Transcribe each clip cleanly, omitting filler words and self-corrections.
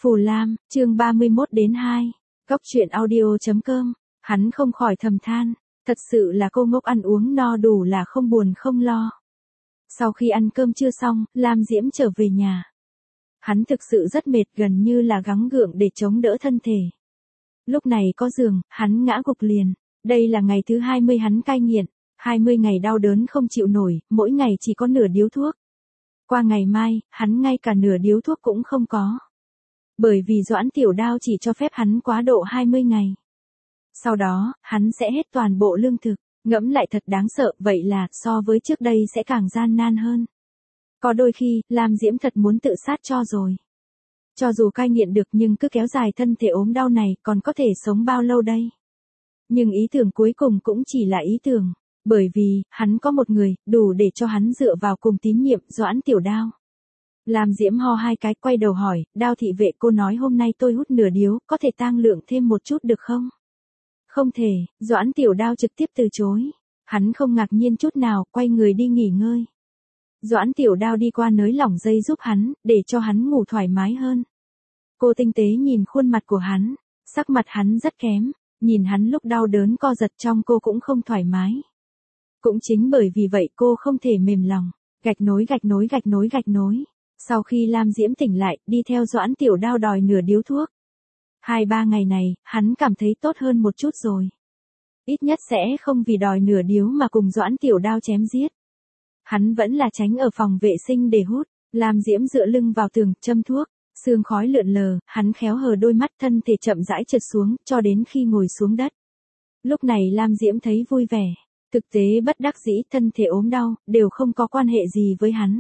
Phù Lam, chương 31-2. Góc truyện audio.com. Hắn không khỏi thầm than, thật sự là cô ngốc, ăn uống no đủ là không buồn không lo. Sau khi ăn cơm trưa xong, Lam Diễm trở về nhà. Hắn thực sự rất mệt, gần như là gắng gượng để chống đỡ thân thể. Lúc này có giường, hắn ngã gục liền. Đây là ngày thứ 20 hắn cai nghiện, 20 ngày đau đớn không chịu nổi, mỗi ngày chỉ có nửa điếu thuốc. Qua ngày mai, hắn ngay cả nửa điếu thuốc cũng không có. Bởi vì Doãn Tiểu Đao chỉ cho phép hắn quá độ 20 ngày. Sau đó, hắn sẽ hết toàn bộ lương thực. Ngẫm lại thật đáng sợ, vậy là so với trước đây sẽ càng gian nan hơn. Có đôi khi, Lam Diễm thật muốn tự sát cho rồi. Cho dù cai nghiện được nhưng cứ kéo dài thân thể ốm đau này còn có thể sống bao lâu đây? Nhưng ý tưởng cuối cùng cũng chỉ là ý tưởng. Bởi vì, hắn có một người, đủ để cho hắn dựa vào cùng tín nhiệm, Doãn Tiểu Đao. Lam Diễm ho hai cái, quay đầu hỏi, Đao thị vệ, cô nói hôm nay tôi hút nửa điếu, có thể tăng lượng thêm một chút được không? Không thể, Doãn Tiểu Đao trực tiếp từ chối. Hắn không ngạc nhiên chút nào, quay người đi nghỉ ngơi. Doãn Tiểu Đao đi qua nới lỏng dây giúp hắn, để cho hắn ngủ thoải mái hơn. Cô tinh tế nhìn khuôn mặt của hắn, sắc mặt hắn rất kém, nhìn hắn lúc đau đớn co giật trong cô cũng không thoải mái. Cũng chính bởi vì vậy cô không thể mềm lòng, gạch nối. Sau khi Lam Diễm tỉnh lại, đi theo Doãn Tiểu Đao đòi nửa điếu thuốc. 2-3 ngày này, hắn cảm thấy tốt hơn một chút rồi. Ít nhất sẽ không vì đòi nửa điếu mà cùng Doãn Tiểu Đao chém giết. Hắn vẫn là tránh ở phòng vệ sinh để hút. Lam Diễm dựa lưng vào tường, châm thuốc, sương khói lượn lờ, hắn khéo hờ đôi mắt, thân thể chậm rãi trượt xuống, cho đến khi ngồi xuống đất. Lúc này Lam Diễm thấy vui vẻ. Thực tế bất đắc dĩ, thân thể ốm đau, đều không có quan hệ gì với hắn.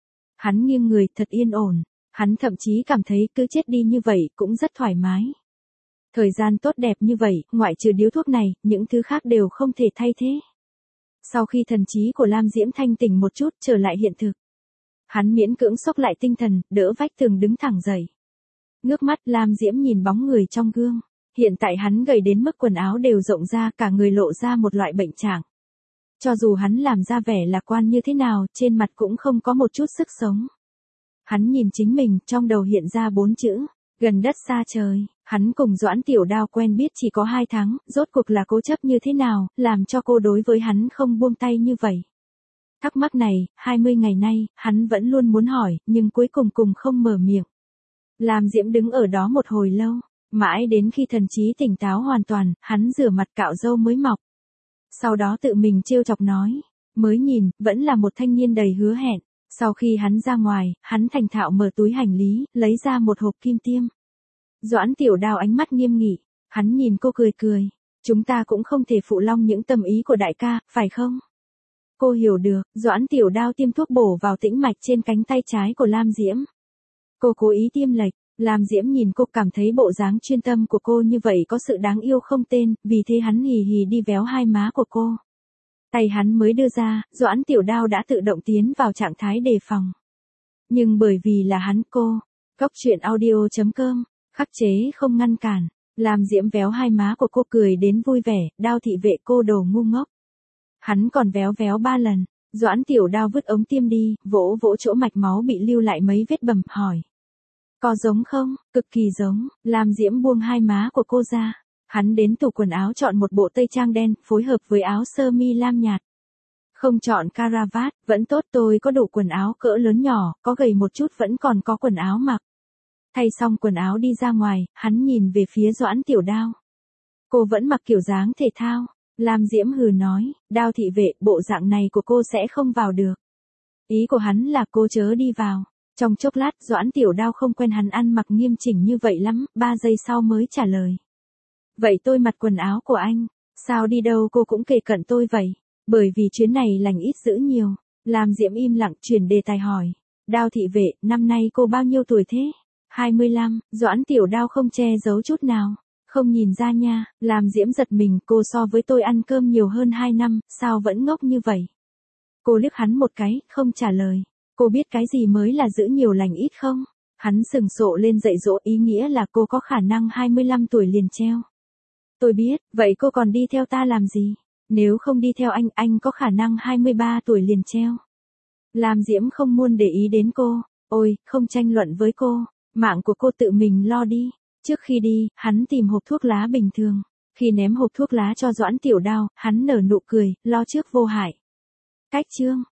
Hắn nghiêng người thật yên ổn, hắn thậm chí cảm thấy cứ chết đi như vậy cũng rất thoải mái. Thời gian tốt đẹp như vậy, ngoại trừ điếu thuốc này, những thứ khác đều không thể thay thế. Sau khi thần trí của Lam Diễm thanh tỉnh một chút, trở lại hiện thực. Hắn miễn cưỡng xốc lại tinh thần, đỡ vách tường đứng thẳng dậy. Ngước mắt, Lam Diễm nhìn bóng người trong gương. Hiện tại hắn gầy đến mức quần áo đều rộng ra, cả người lộ ra một loại bệnh trạng. Cho dù hắn làm ra vẻ lạc quan như thế nào, trên mặt cũng không có một chút sức sống. Hắn nhìn chính mình, trong đầu hiện ra 4 chữ, gần đất xa trời. Hắn cùng Doãn Tiểu Đao quen biết chỉ có 2 tháng, rốt cuộc là cố chấp như thế nào, làm cho cô đối với hắn không buông tay như vậy. Thắc mắc này, 20 ngày nay, hắn vẫn luôn muốn hỏi, nhưng cuối cùng không mở miệng. Lam Diễm đứng ở đó một hồi lâu, mãi đến khi thần trí tỉnh táo hoàn toàn, hắn rửa mặt cạo râu mới mọc. Sau đó tự mình trêu chọc nói, mới nhìn, vẫn là một thanh niên đầy hứa hẹn. Sau khi hắn ra ngoài, hắn thành thạo mở túi hành lý, lấy ra một hộp kim tiêm. Doãn Tiểu Đao ánh mắt nghiêm nghị, hắn nhìn cô cười. Chúng ta cũng không thể phụ long những tâm ý của đại ca, phải không? Cô hiểu được, Doãn Tiểu Đao tiêm thuốc bổ vào tĩnh mạch trên cánh tay trái của Lam Diễm. Cô cố ý tiêm lệch, Lam Diễm nhìn cô cảm thấy bộ dáng chuyên tâm của cô như vậy có sự đáng yêu không tên, vì thế hắn hì hì đi véo hai má của cô. Tay hắn mới đưa ra, Doãn Tiểu Đao đã tự động tiến vào trạng thái đề phòng. Nhưng bởi vì là hắn cô, Góc truyện audio.com, khắc chế không ngăn cản, Lam Diễm véo hai má của cô cười đến vui vẻ, Đao thị vệ, cô đồ ngu ngốc. Hắn còn véo 3 lần, Doãn Tiểu Đao vứt ống tiêm đi, vỗ chỗ mạch máu bị lưu lại mấy vết bầm, hỏi. Có giống không? Cực kỳ giống. Lam Diễm buông hai má của cô ra. Hắn đến tủ quần áo chọn một bộ tây trang đen, phối hợp với áo sơ mi lam nhạt. Không chọn caravat, vẫn tốt, tôi có đủ quần áo cỡ lớn nhỏ, có gầy một chút vẫn còn có quần áo mặc. Thay xong quần áo đi ra ngoài, hắn nhìn về phía Doãn Tiểu Đao. Cô vẫn mặc kiểu dáng thể thao. Lam Diễm hừ nói, Đao thị vệ, bộ dạng này của cô sẽ không vào được. Ý của hắn là cô chớ đi vào. Trong chốc lát, Doãn Tiểu Đao không quen hắn ăn mặc nghiêm chỉnh như vậy lắm, 3 giây sau mới trả lời. Vậy tôi mặc quần áo của anh, sao đi đâu cô cũng kề cận tôi vậy? Bởi vì chuyến này lành ít dữ nhiều. Lam Diễm im lặng, chuyển đề tài hỏi. Đao thị vệ, năm nay cô bao nhiêu tuổi thế? 25, Doãn Tiểu Đao không che giấu chút nào. Không nhìn ra nha. Lam Diễm giật mình, cô so với tôi ăn cơm nhiều hơn 2 năm, sao vẫn ngốc như vậy? Cô liếc hắn một cái, không trả lời. Cô biết cái gì mới là giữ nhiều lành ít không? Hắn sừng sộ lên dạy dỗ, ý nghĩa là cô có khả năng 25 tuổi liền treo. Tôi biết, vậy cô còn đi theo ta làm gì? Nếu không đi theo anh có khả năng 23 tuổi liền treo. Lam Diễm không muốn để ý đến cô. Ôi, không tranh luận với cô. Mạng của cô tự mình lo đi. Trước khi đi, hắn tìm hộp thuốc lá bình thường. Khi ném hộp thuốc lá cho Doãn Tiểu Đao, hắn nở nụ cười, lo trước vô hại. Cách chương